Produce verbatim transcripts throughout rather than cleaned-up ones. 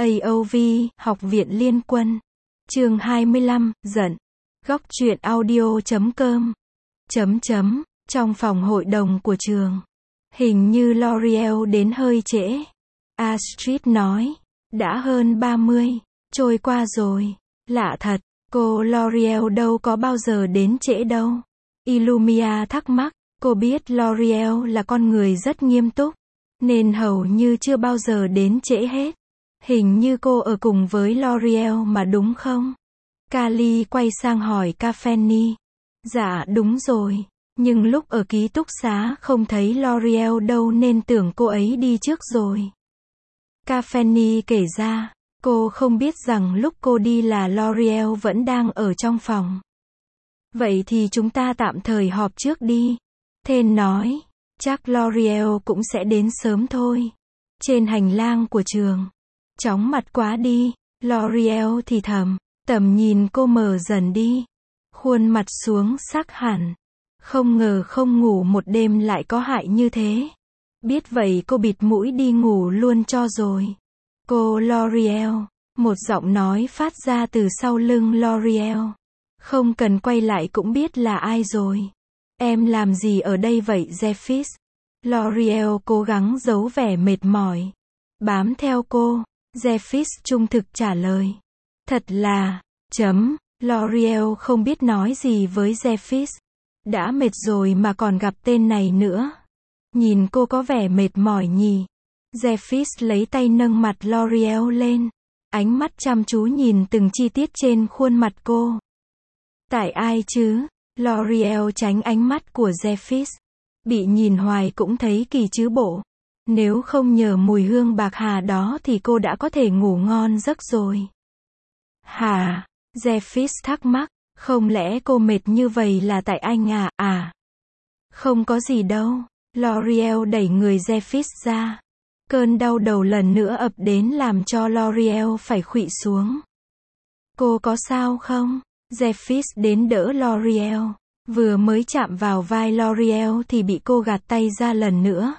a o vê, Học viện Liên quân. Chương hai mươi lăm, giận. Góc truyện audio chấm com. Chấm chấm, trong phòng hội đồng của trường. Hình như L'Oreal đến hơi trễ. Astrid nói. Đã hơn ba mươi. Trôi qua rồi. Lạ thật, cô L'Oreal đâu có bao giờ đến trễ đâu. Illumia thắc mắc, cô biết L'Oreal là con người rất nghiêm túc, nên hầu như chưa bao giờ đến trễ hết. Hình như cô ở cùng với L'Oreal mà đúng không? Kali quay sang hỏi Cafeni. Dạ đúng rồi, nhưng lúc ở ký túc xá không thấy L'Oreal đâu nên tưởng cô ấy đi trước rồi. Cafeni kể ra, cô không biết rằng lúc cô đi là L'Oreal vẫn đang ở trong phòng. Vậy thì chúng ta tạm thời họp trước đi. Thên nói, chắc L'Oreal cũng sẽ đến sớm thôi. Trên hành lang của trường. Chóng mặt quá đi, L'Oreal thì thầm, tầm nhìn cô mờ dần đi. Khuôn mặt xuống sắc hẳn. Không ngờ không ngủ một đêm lại có hại như thế. Biết vậy cô bịt mũi đi ngủ luôn cho rồi. Cô L'Oreal, một giọng nói phát ra từ sau lưng L'Oreal. Không cần quay lại cũng biết là ai rồi. Em làm gì ở đây vậy Jeffis? L'Oreal cố gắng giấu vẻ mệt mỏi. Bám theo cô, Jeffis trung thực trả lời. Thật là, chấm, L'Oreal không biết nói gì với Jeffis. Đã mệt rồi mà còn gặp tên này nữa. Nhìn cô có vẻ mệt mỏi nhỉ. Jeffis lấy tay nâng mặt L'Oreal lên. Ánh mắt chăm chú nhìn từng chi tiết trên khuôn mặt cô. Tại ai chứ? L'Oreal tránh ánh mắt của Jeffis. Bị nhìn hoài cũng thấy kỳ chứ bộ. Nếu không nhờ mùi hương bạc hà đó thì cô đã có thể ngủ ngon giấc rồi. Hả? Jeffis thắc mắc. Không lẽ cô mệt như vậy là tại anh à? À? Không có gì đâu. L'Oreal đẩy người Jeffis ra. Cơn đau đầu lần nữa ập đến làm cho L'Oreal phải khuỵu xuống. Cô có sao không? Jeffis đến đỡ L'Oreal. Vừa mới chạm vào vai L'Oreal thì bị cô gạt tay ra lần nữa.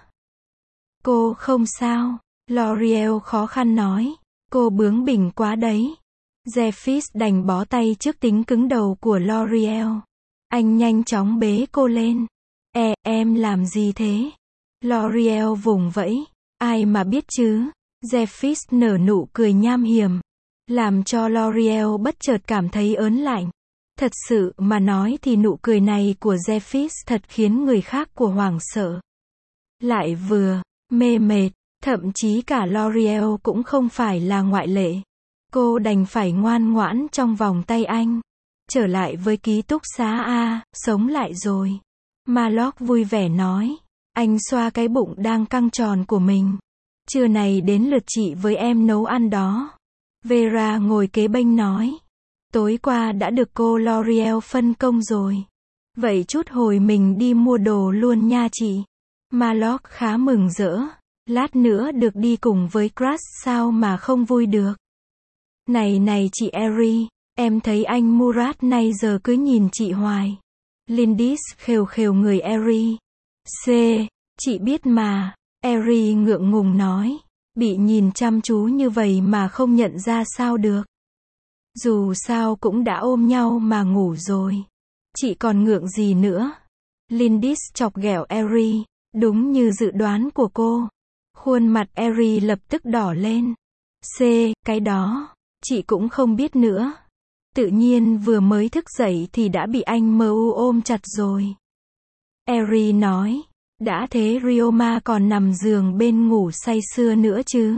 Cô không sao. L'Oreal khó khăn nói. Cô bướng bỉnh quá đấy. Jeffis đành bó tay trước tính cứng đầu của L'Oreal. Anh nhanh chóng bế cô lên. E, em làm gì thế? L'Oreal vùng vẫy. Ai mà biết chứ? Jeffis nở nụ cười nham hiểm. Làm cho L'Oreal bất chợt cảm thấy ớn lạnh. Thật sự mà nói thì nụ cười này của Jeffis thật khiến người khác của hoảng sợ. Lại vừa mê mệt, thậm chí cả L'Oreal cũng không phải là ngoại lệ. Cô đành phải ngoan ngoãn trong vòng tay anh. Trở lại với ký túc xá A, sống lại rồi. Marlock vui vẻ nói. Anh xoa cái bụng đang căng tròn của mình. Trưa này đến lượt chị với em nấu ăn đó. Vera ngồi kế bên nói. Tối qua đã được cô L'Oreal phân công rồi. Vậy chút hồi mình đi mua đồ luôn nha chị. Marlock khá mừng rỡ. Lát nữa được đi cùng với Crush sao mà không vui được. Này này chị Eri, em thấy anh Murat nay giờ cứ nhìn chị hoài. Lindis khều khều người Eri. C, chị biết mà. Eri ngượng ngùng nói. Bị nhìn chăm chú như vậy mà không nhận ra sao được. Dù sao cũng đã ôm nhau mà ngủ rồi. Chị còn ngượng gì nữa. Lindis chọc ghẹo Eri. Đúng như dự đoán của cô. Khuôn mặt Eri lập tức đỏ lên. C, cái đó, chị cũng không biết nữa. Tự nhiên vừa mới thức dậy thì đã bị anh Mu ôm chặt rồi. Eri nói. Đã thế Ryoma còn nằm giường bên ngủ say sưa nữa chứ.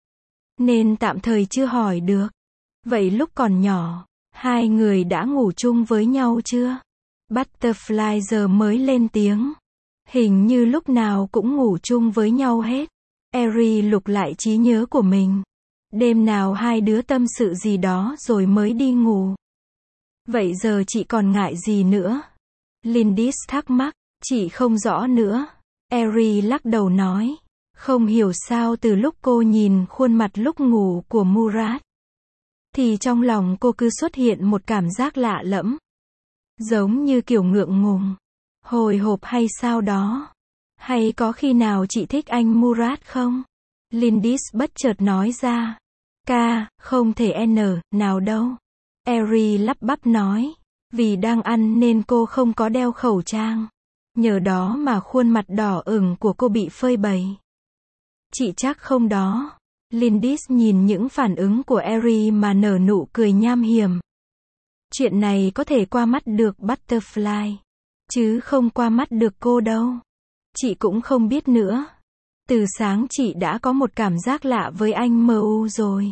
Nên tạm thời chưa hỏi được. Vậy lúc còn nhỏ, hai người đã ngủ chung với nhau chưa? Butterfly giờ mới lên tiếng. Hình như lúc nào cũng ngủ chung với nhau hết. Eri lục lại trí nhớ của mình. Đêm nào hai đứa tâm sự gì đó rồi mới đi ngủ. Vậy giờ chị còn ngại gì nữa? Lindis thắc mắc. Chị không rõ nữa. Eri lắc đầu nói. Không hiểu sao từ lúc cô nhìn khuôn mặt lúc ngủ của Murat, thì trong lòng cô cứ xuất hiện một cảm giác lạ lẫm. Giống như kiểu ngượng ngùng, hồi hộp hay sao đó. Hay có khi nào chị thích anh Murat không? Lindis bất chợt nói ra. Ca, không thể n, nào đâu. Eri lắp bắp nói. Vì đang ăn nên cô không có đeo khẩu trang. Nhờ đó mà khuôn mặt đỏ ửng của cô bị phơi bày. Chị chắc không đó. Lindis nhìn những phản ứng của Eri mà nở nụ cười nham hiểm. Chuyện này có thể qua mắt được Butterfly. Chứ không qua mắt được cô đâu. Chị cũng không biết nữa. Từ sáng chị đã có một cảm giác lạ với anh em u rồi.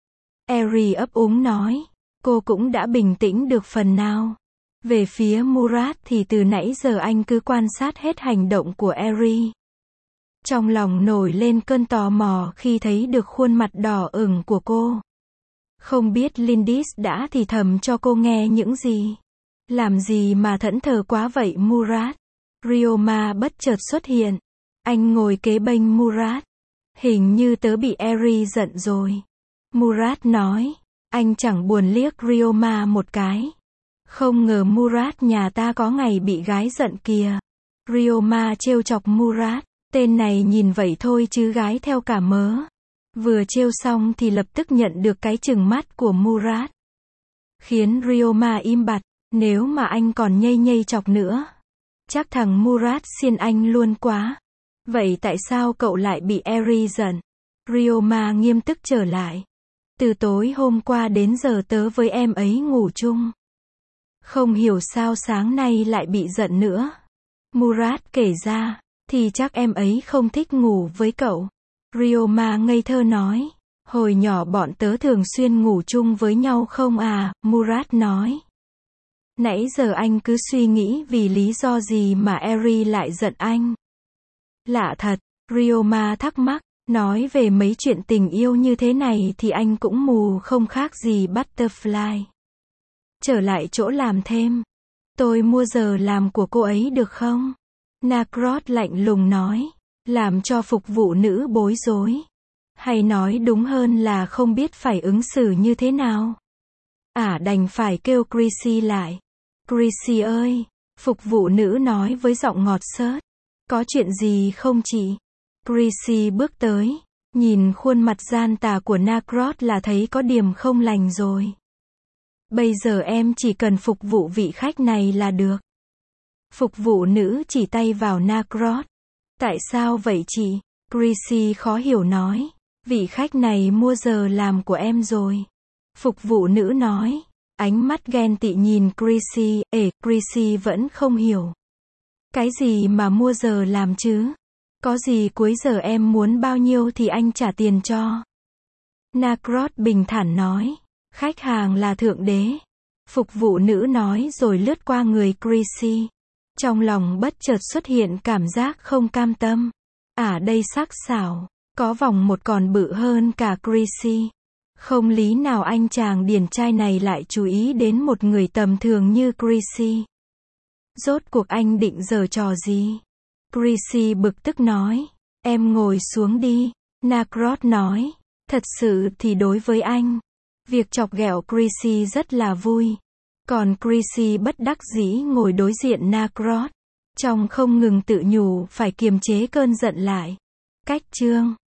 Eri ấp úng nói. Cô cũng đã bình tĩnh được phần nào. Về phía Murat thì từ nãy giờ anh cứ quan sát hết hành động của Eri. Trong lòng nổi lên cơn tò mò khi thấy được khuôn mặt đỏ ửng của cô. Không biết Lindis đã thì thầm cho cô nghe những gì. Làm gì mà thẫn thờ quá vậy Murat? Ryoma bất chợt xuất hiện. Anh ngồi kế bên Murat. Hình như tớ bị Eri giận rồi. Murat nói. Anh chẳng buồn liếc Ryoma một cái. Không ngờ Murat nhà ta có ngày bị gái giận kìa. Ryoma trêu chọc Murat. Tên này nhìn vậy thôi chứ gái theo cả mớ. Vừa trêu xong thì lập tức nhận được cái chừng mắt của Murat. Khiến Ryoma im bặt. Nếu mà anh còn nhây nhây chọc nữa. Chắc thằng Murat xiên anh luôn quá. Vậy tại sao cậu lại bị Eri giận? Ryoma nghiêm túc trở lại. Từ tối hôm qua đến giờ tớ với em ấy ngủ chung. Không hiểu sao sáng nay lại bị giận nữa. Murat kể ra. Thì chắc em ấy không thích ngủ với cậu. Ryoma ngây thơ nói. Hồi nhỏ bọn tớ thường xuyên ngủ chung với nhau không à, Murat nói. Nãy giờ anh cứ suy nghĩ vì lý do gì mà Eri lại giận anh. Lạ thật, Ryoma thắc mắc. Nói về mấy chuyện tình yêu như thế này thì anh cũng mù không khác gì Butterfly. Trở lại chỗ làm thêm. Tôi mua giờ làm của cô ấy được không? Nacrot lạnh lùng nói. Làm cho phục vụ nữ bối rối. Hay nói đúng hơn là không biết phải ứng xử như thế nào. À đành phải kêu Chrissy lại. Chrissy ơi! Phục vụ nữ nói với giọng ngọt xớt. Có chuyện gì không chị? Chrissy bước tới. Nhìn khuôn mặt gian tà của Nacrot là thấy có điểm không lành rồi. Bây giờ em chỉ cần phục vụ vị khách này là được. Phục vụ nữ chỉ tay vào Nacrot. Tại sao vậy chị? Chrissy khó hiểu nói. Vị khách này mua giờ làm của em rồi. Phục vụ nữ nói. Ánh mắt ghen tị nhìn Chrissy. Ê, Chrissy vẫn không hiểu. Cái gì mà mua giờ làm chứ? Có gì cuối giờ em muốn bao nhiêu thì anh trả tiền cho. Nacrot bình thản nói. Khách hàng là thượng đế. Phục vụ nữ nói rồi lướt qua người Chrissy. Trong lòng bất chợt xuất hiện cảm giác không cam tâm. À đây sắc sảo. Có vòng một còn bự hơn cả Chrissy. Không lý nào anh chàng điển trai này lại chú ý đến một người tầm thường như Chrissy. Rốt cuộc anh định giở trò gì? Chrissy bực tức nói. Em ngồi xuống đi. Nacrot nói. Thật sự thì đối với anh, việc chọc ghẹo Chrissy rất là vui. Còn Chrissy bất đắc dĩ ngồi đối diện Nacrot. Trong không ngừng tự nhủ phải kiềm chế cơn giận lại. Cách chương